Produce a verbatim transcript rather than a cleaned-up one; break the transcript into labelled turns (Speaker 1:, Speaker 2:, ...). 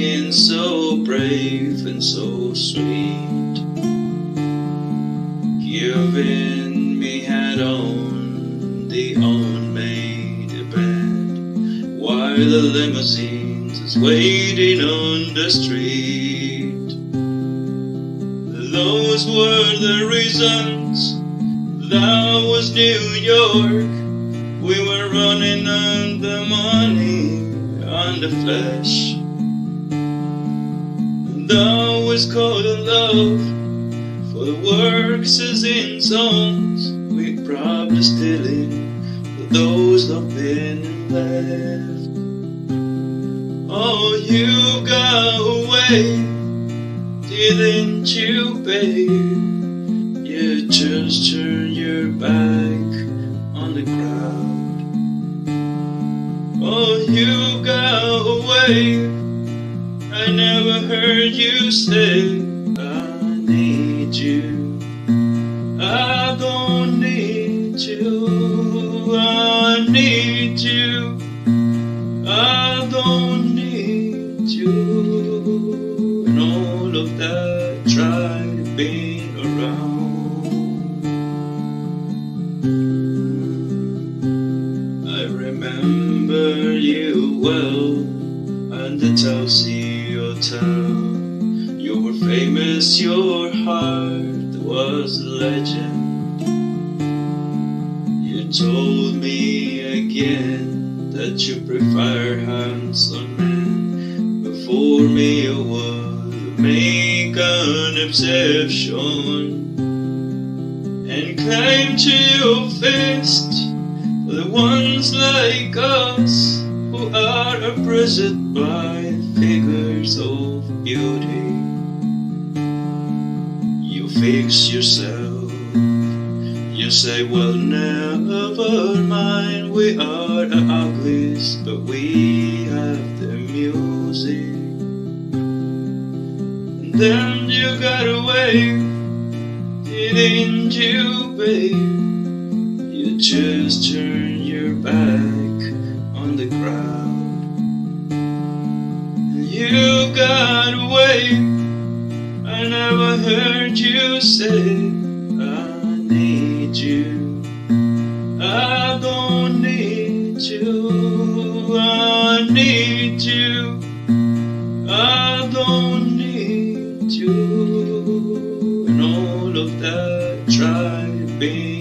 Speaker 1: looking so brave and so sweet, giving me head on the unmade bed, while the limousines is waiting on the street. Those were the reasons. That was New York. We were running on the money, on the flesh. And that was called a love, for the works is in songs. We probably stealing for those that been left. Oh, you got away, didn't you, babe? You just turned your back on the crowd. Oh, you got away. I never heard you say, I need you. I don't need you. I need you. I don't need you. And all of that tried to be around. I remember you well, and the Chelsea Hotel. You were famous, your heart was a legend. You told me again that you prefer handsome men. Before me you would make an exception and climb to your fist for the ones like us who are imprisoned by figures of beauty. You fix yourself, you say, well, never mind, we are the uglies, but we have the music. And then you got away, didn't you, babe? You just turned your back on the crowd. You got away. I never heard you say, I need you. I don't need you. I need you. I don't need you. And all of that tried to be